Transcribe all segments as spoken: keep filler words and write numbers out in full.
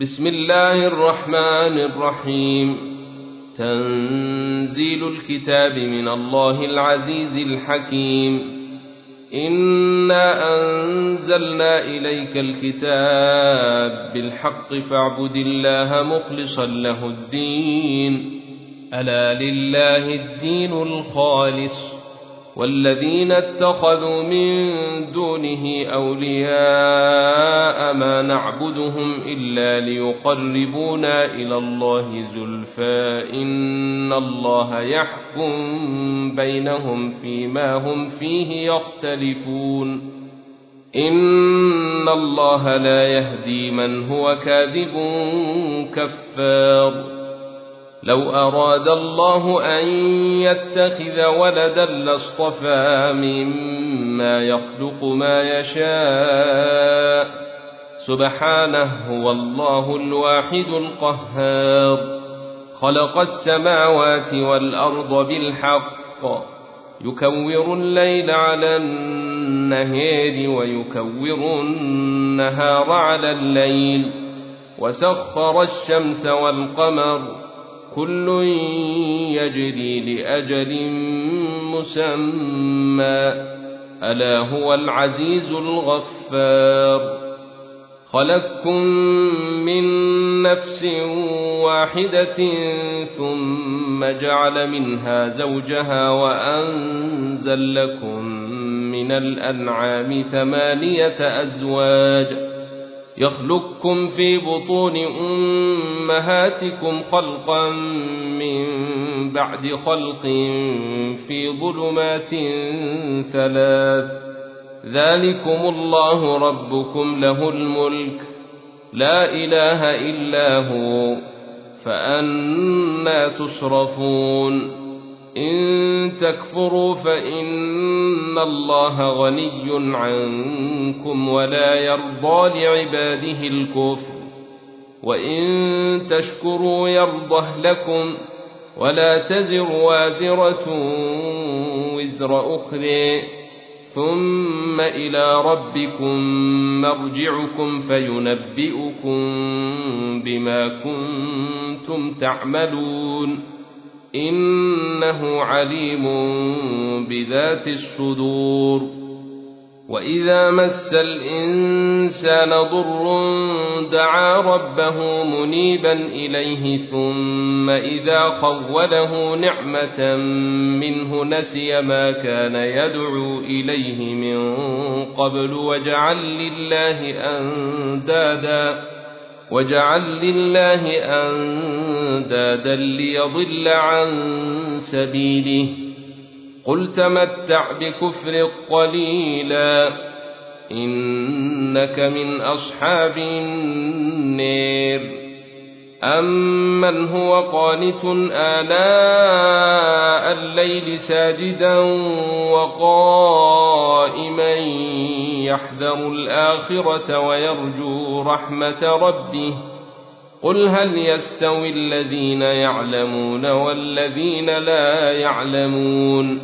بسم الله الرحمن الرحيم. تنزيل الكتاب من الله العزيز الحكيم. إنا أنزلنا إليك الكتاب بالحق فاعبد الله مخلصا له الدين، ألا لله الدين الخالص، والذين اتخذوا من دونه أولياء ما نعبدهم إلا ليقربونا إلى الله زلفى إن الله يحكم بينهم فيما هم فيه يختلفون، إن الله لا يهدي من هو كاذب كفار. لو أراد الله أن يتخذ ولدا لاصطفى مما يخلق ما يشاء، سبحانه هو الله الواحد القهار. خلق السماوات والأرض بالحق، يكور الليل على النهار ويكور النهار على الليل، وسخر الشمس والقمر كل يجري لأجل مسمى، ألا هو العزيز الغفار. خلقكم من نفس واحدة ثم جعل منها زوجها وأنزل لكم من الأنعام ثمانية أزواج، يخلقكم في بطون أمهاتكم خلقا من بعد خلق في ظلمات ثلاث، ذلكم الله ربكم له الملك، لا إله إلا هو، فأنى تصرفون. إن تكفروا فإن الله غني عنكم ولا يرضى لعباده الكفر، وإن تشكروا يرضه لكم، ولا تزر وازرة وزر أخرى، ثم إلى ربكم مرجعكم فينبئكم بما كنتم تعملون، إنه عليم بذات الصدور. وإذا مس الإنسان ضر دعا ربه منيبا إليه، ثم إذا خوله نعمة منه نسي ما كان يدعو إليه من قبل وجعل لله أندادا وجعل لله أندادا ليضل عن سبيله، قل تمتع بكفر قليلا إنك من أصحاب النار. أمن هو قانت آلاء الليل ساجدا وقائما يحذر الآخرة ويرجو رحمة ربه، قل هل يستوي الذين يعلمون والذين لا يعلمون،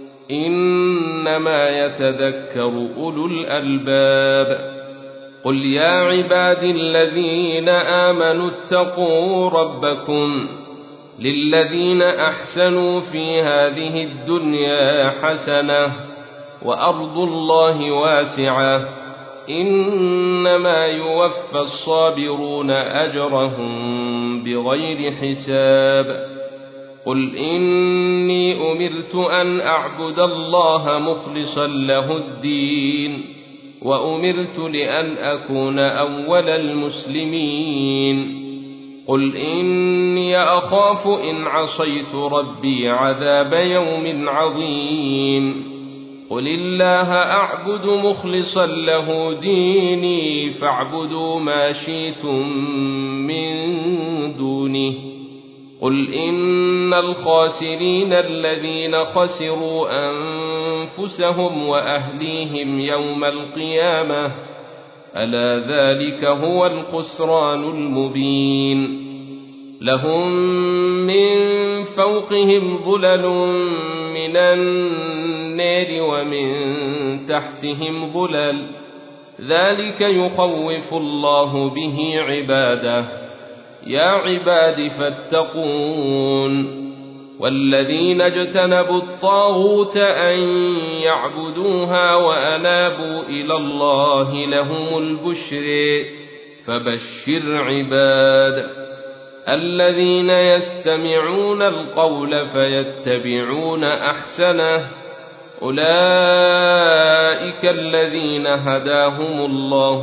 إنما يتذكر أولو الألباب. قل يا عبادي الذين آمنوا اتقوا ربكم، للذين أحسنوا في هذه الدنيا حسنة وأرض الله واسعة، إنما يوفى الصابرون أجرهم بغير حساب. قل إني أمرت أن أعبد الله مخلصا له الدين، وأمرت لأن أكون أول المسلمين. قل إني أخاف إن عصيت ربي عذاب يوم عظيم. قل الله أعبد مخلصا له ديني، فاعبدوا ما شئتم من دونه. قل إن الخاسرين الذين خسروا أنفسهم وأهليهم يوم القيامة، ألا ذلك هو الخسران المبين. لهم من فوقهم ظلل من النار ومن تحتهم ظلل، ذلك يخوف الله به عباده. يا عباد فاتقون. والذين اجتنبوا الطاغوت أن يعبدوها وأنابوا إلى الله لهم البشر فبشر عباد الذين يستمعون القول فيتبعون أحسنه أولئك الذين هداهم الله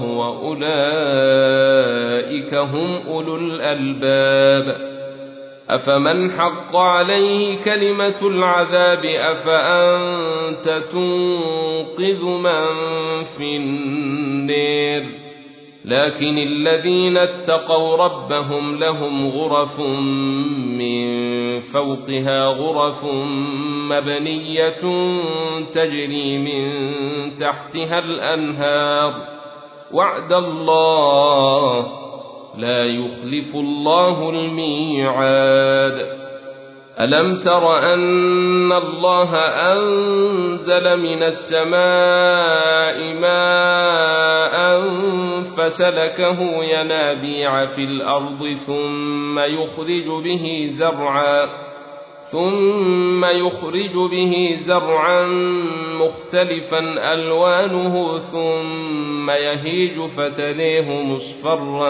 وأولئك هم أولو الألباب. أفمن حق عليه كلمة العذاب أفأنت تنقذ من في النار. لكن الذين اتقوا ربهم لهم غرف من فوقها غرف مبنية تجري من تحتها الأنهار وعد الله لا يخلف الله الميعاد. ألم تر أن الله أنزل من السماء ماء فسلكه ينابيع في الأرض ثم يخرج به زرعا ثم يخرج به زرعا مختلفا ألوانه ثم يهيج فتريه مصفرا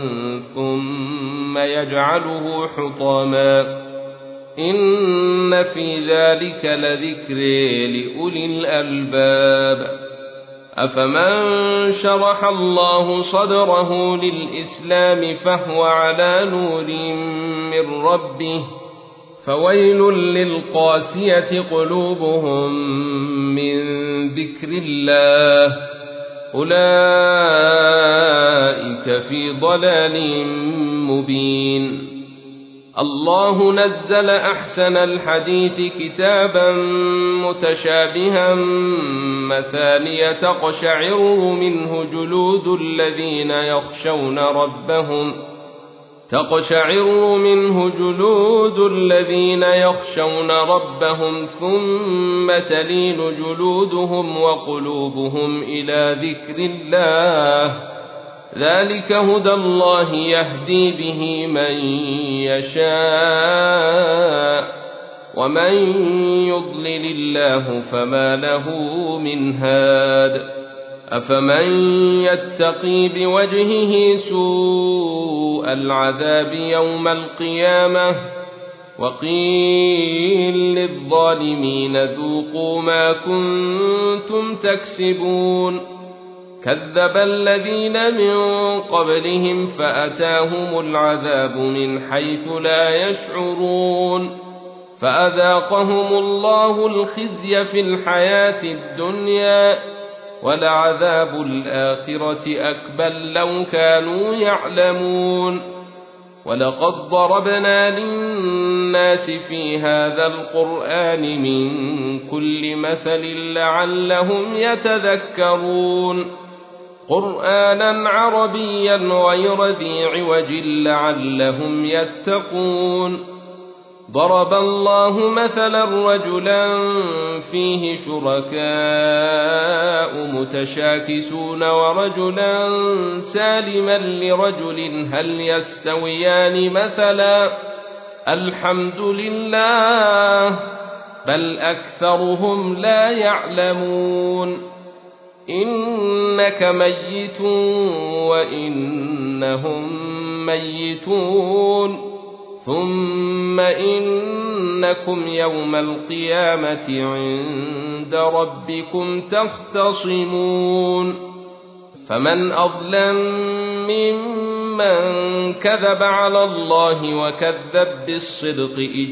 ثم يجعله حطاما إن في ذلك لذكر لأولي الألباب. أفمن شرح الله صدره للإسلام فهو على نور من ربه فويل للقاسية قلوبهم من ذكر الله أولئك في ضلال مبين. الله نزل أحسن الحديث كتابا متشابها مثانية تقشعر منه جلود الذين يخشون ربهم تقشعر منه جلود الذين يخشون ربهم ثم تلين جلودهم وقلوبهم إلى ذكر الله ذلك هدى الله يهدي به من يشاء ومن يضلل الله فما له من هاد. أفمن يتقي بوجهه سوء العذاب يوم القيامة وقيل للظالمين ذوقوا ما كنتم تكسبون. كذب الذين من قبلهم فأتاهم العذاب من حيث لا يشعرون فأذاقهم الله الخزي في الحياة الدنيا ولعذاب الآخرة أكبر لو كانوا يعلمون. ولقد ضربنا للناس في هذا القرآن من كل مثل لعلهم يتذكرون قرآنا عربيا غير ذي عوج لعلهم يتقون. ضرب الله مثلا رجلا فيه شركاء متشاكسون ورجلا سالما لرجل هل يستويان مثلا الحمد لله بل أكثرهم لا يعلمون. إنك ميت وإنهم ميتون ثم إنكم يوم القيامة عند ربكم تختصمون. فمن أظلم ممن كذب على الله وكذب بالصدق إذ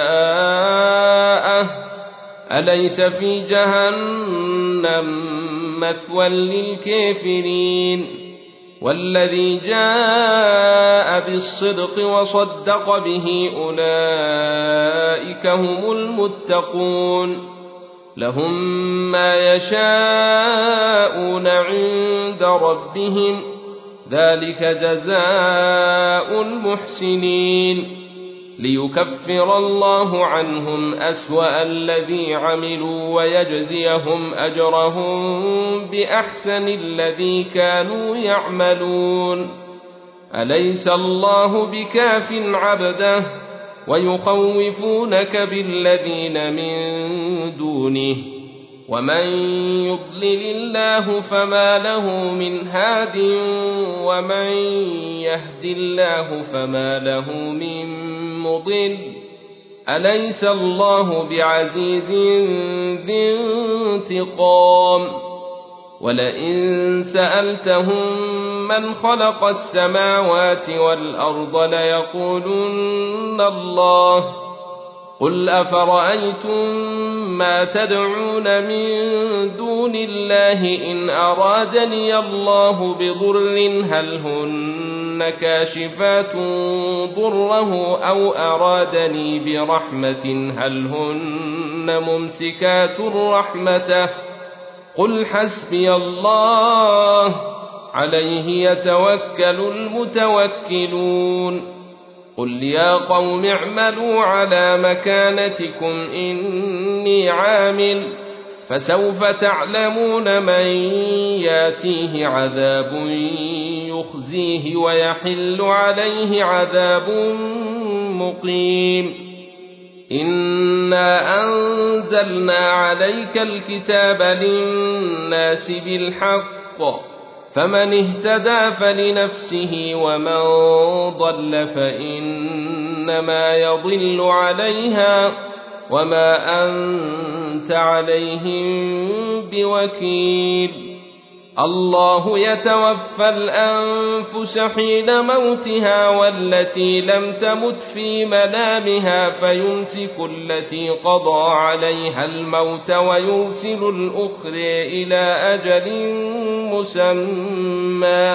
جاءه أليس في جهنم مثوى للكافرين. والذي جاء بالصدق وصدق به أولئك هم المتقون لهم ما يشاءون عند ربهم ذلك جزاء المحسنين. ليكفر الله عنهم أسوأ الذي عملوا ويجزيهم أجرهم بأحسن الذي كانوا يعملون. أليس الله بكاف عبده ويخوفونك بالذين من دونه ومن يضلل الله فما له من هاد ومن يهد الله فما له من مضل. أليس الله بعزيز ذي انتقام. ولئن سألتهم من خلق السماوات والأرض ليقولن الله. قل أفرأيتم ما تدعون من دون الله إن أرادني الله بضر هل هن كاشفات ضره أو أرادني برحمة هل هن ممسكات رحمته. قل حسبي الله عليه يتوكل المتوكلون. قل يا قوم اعملوا على مكانتكم إني عامل فسوف تعلمون من ياتيه عذاب يخزيه ويحل عليه عذاب مقيم. إنا أنزلنا عليك الكتاب للناس بالحق فمن اهتدى فلنفسه ومن ضل فإنما يضل عليها وما أنت عليهم بوكيل. الله يتوفى الأنفس حين موتها والتي لم تمت في منامها فيمسك التي قضى عليها الموت ويرسل الأخرى إلى أجل مسمى.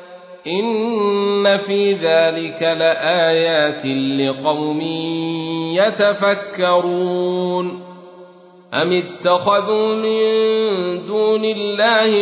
إن في ذلك لآيات لقوم يتفكرون. أم اتخذوا من دون الله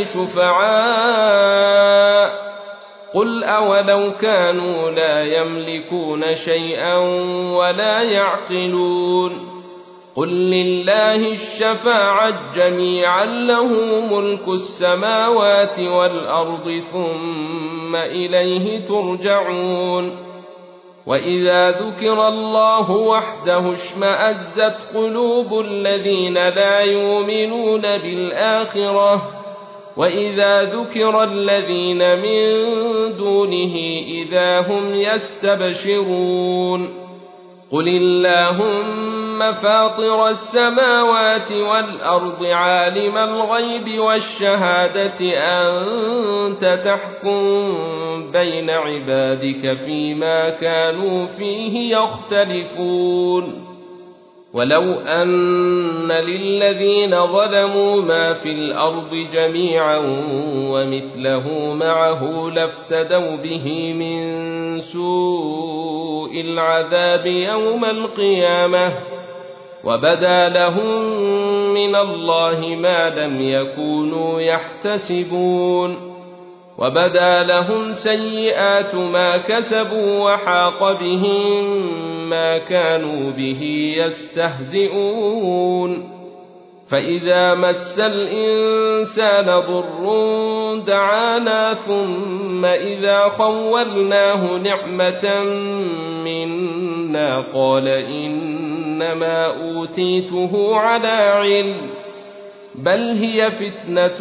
شفعاء قل أولو كانوا لا يملكون شيئا ولا يعقلون. قل لله الشفاعة جميعا له ملك السماوات والأرض ثم إليه ترجعون. وإذا ذكر الله وحده اشمأزت قلوب الذين لا يؤمنون بالآخرة وإذا ذكر الذين من دونه إذا هم يستبشرون. قل اللهم فاطر السماوات والأرض عالم الغيب والشهادة أنت تحكم بين عبادك فيما كانوا فيه يختلفون. ولو أن للذين ظلموا ما في الأرض جميعا ومثله معه لافتدوا به من سوء العذاب يوم القيامة وبدا لهم من الله ما لم يكونوا يحتسبون. وبدا لهم سيئات ما كسبوا وحاق بهم ما كانوا به يستهزئون. فإذا مس الإنسان ضر دعانا ثم إذا خولناه نعمة منا قال إنما أوتيته على علم بل هي فتنة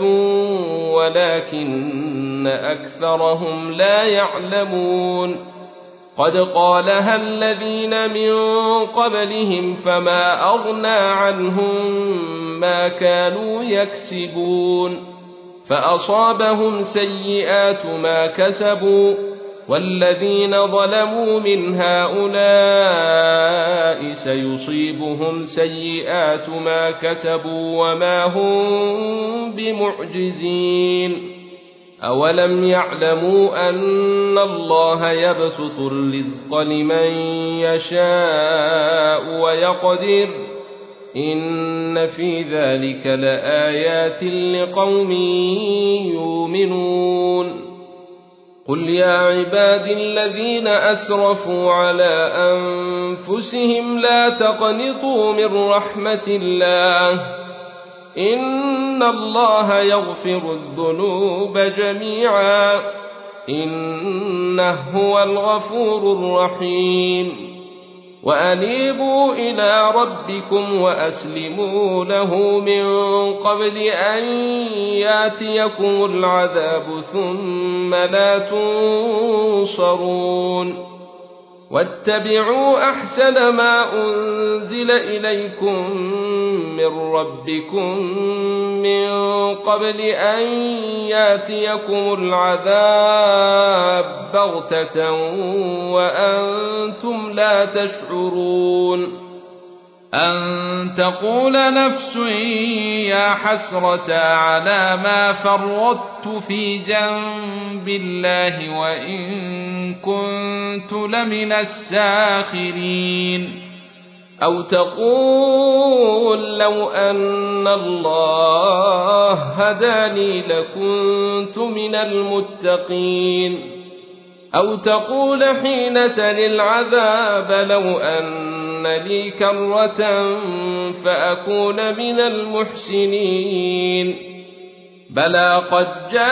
ولكن أكثرهم لا يعلمون. قد قالها الذين من قبلهم فما أغنى عنهم ما كانوا يكسبون فأصابهم سيئات ما كسبوا والذين ظلموا من هؤلاء سيصيبهم سيئات ما كسبوا وما هم بمعجزين. أولم يعلموا أن الله يبسط الرزق لمن يشاء ويقدر إن في ذلك لآيات لقوم يؤمنون. قل يا عبادي الذين أسرفوا على أنفسهم لا تقنطوا من رحمة الله إن الله يغفر الذنوب جميعا إنه هو الغفور الرحيم وأنيبوا إلى ربكم وأسلموا له من قبل أن ياتيكم العذاب ثم لا تنصرون واتبعوا أحسن ما أنزل إليكم من ربكم من قبل أن ياتيكم العذاب بغتة وأنتم لا تشعرون أن تقول نفس يا حسرة على ما فرطت في جنب الله وإن كنت لمن الساخرين أو تقول لو أن الله هداني لكنت من المتقين أو تقول حين تلي العذاب لو أن لي كرة فأكون من المحسنين بلى قد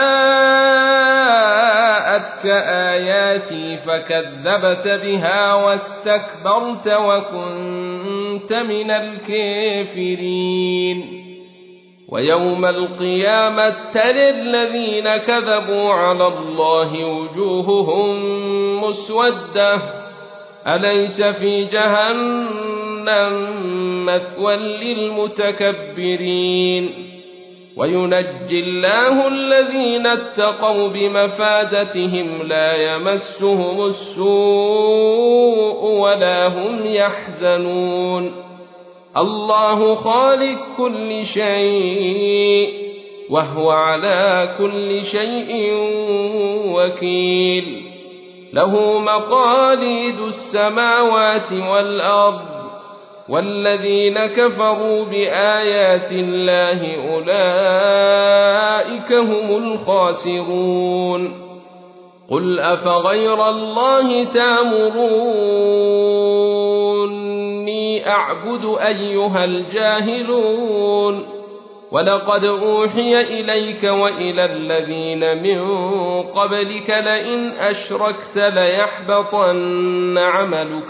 جاءتك آياتي فكذبت بها واستكبرت وكنت من الكافرين ويوم القيامة ترى الذين كذبوا على الله وجوههم مسودة أليس في جهنم مثوى للمتكبرين وينجي الله الذين اتقوا بمفازتهم لا يمسهم السوء ولا هم يحزنون الله خالق كل شيء وهو على كل شيء وكيل له مقاليد السماوات والأرض والذين كفروا بآيات الله أولئك هم الخاسرون قل أفغير الله تأمروني أعبد أيها الجاهلون ولقد أوحي إليك وإلى الذين من قبلك لئن أشركت ليحبطن عملك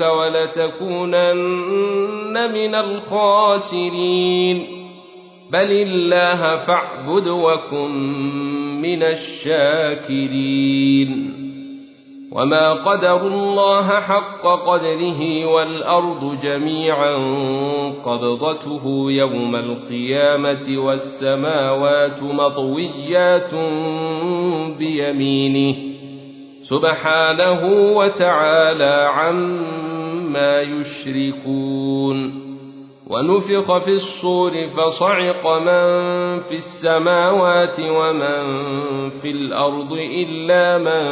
ولتكونن من الخاسرين بل الله فاعبد وكن من الشاكرين وما قدروا الله حق قدره والأرض جميعا قبضته يوم القيامة والسماوات مطويات بيمينه سبحانه وتعالى عما يشركون ونفخ في الصور فصعق من في السماوات ومن في الأرض إلا من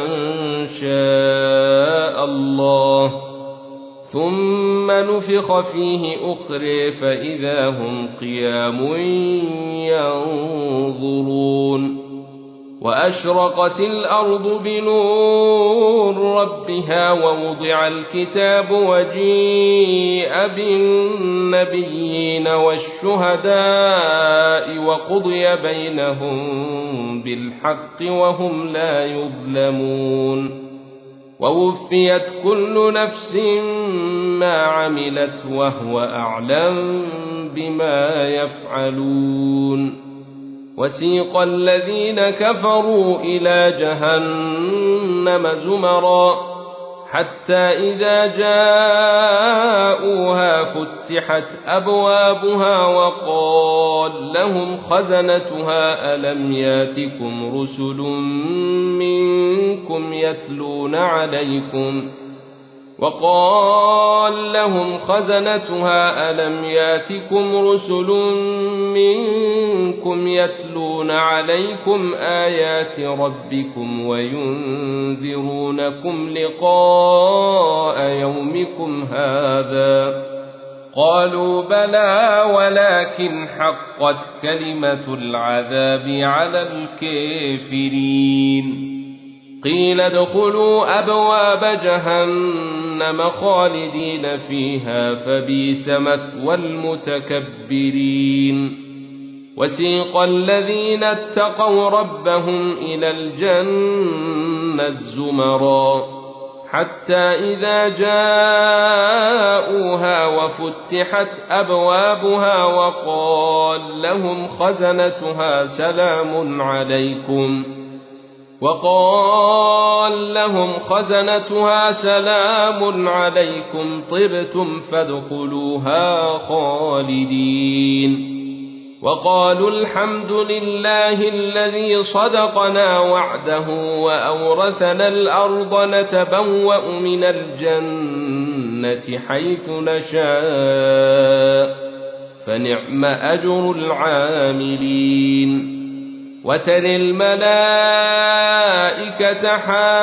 شاء الله ثم نفخ فيه أخرى فإذا هم قيام ينظرون وأشرقت الأرض بنور ربها ووضع الكتاب وجيء بالنبيين والشهداء وقضي بينهم بالحق وهم لا يظلمون ووفيت كل نفس ما عملت وهو أعلم بما يفعلون وسيق الذين كفروا إلى جهنم زمرا حتى إذا جاءوها فتحت أبوابها وقال لهم خزنتها ألم ياتكم رسل منكم يتلون عليكم وقال لهم خزنتها ألم ياتكم رسل منكم يتلون عليكم آيات ربكم وينذرونكم لقاء يومكم هذا قالوا بلى ولكن حقت كلمة العذاب على الكافرين قيل ادخلوا أبواب جهنم خالدين فيها فبئس مثوى المتكبرين وسيق الذين اتقوا ربهم إلى الجنة زمرا حتى إذا جاءوها وفتحت أبوابها وقال لهم خزنتها سلام عليكم وقال لهم خزنتها سلام عليكم طبتم فادخلوها خالدين وقالوا الحمد لله الذي صدقنا وعده وأورثنا الأرض نتبوأ من الجنة حيث نشاء فنعم أجر العاملين وترى الملائكة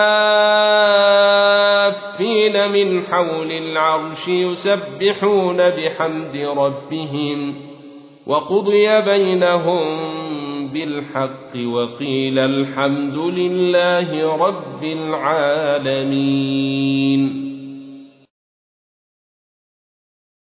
حافين من حول العرش يسبحون بحمد ربهم وقضي بينهم بالحق وقيل الحمد لله رب العالمين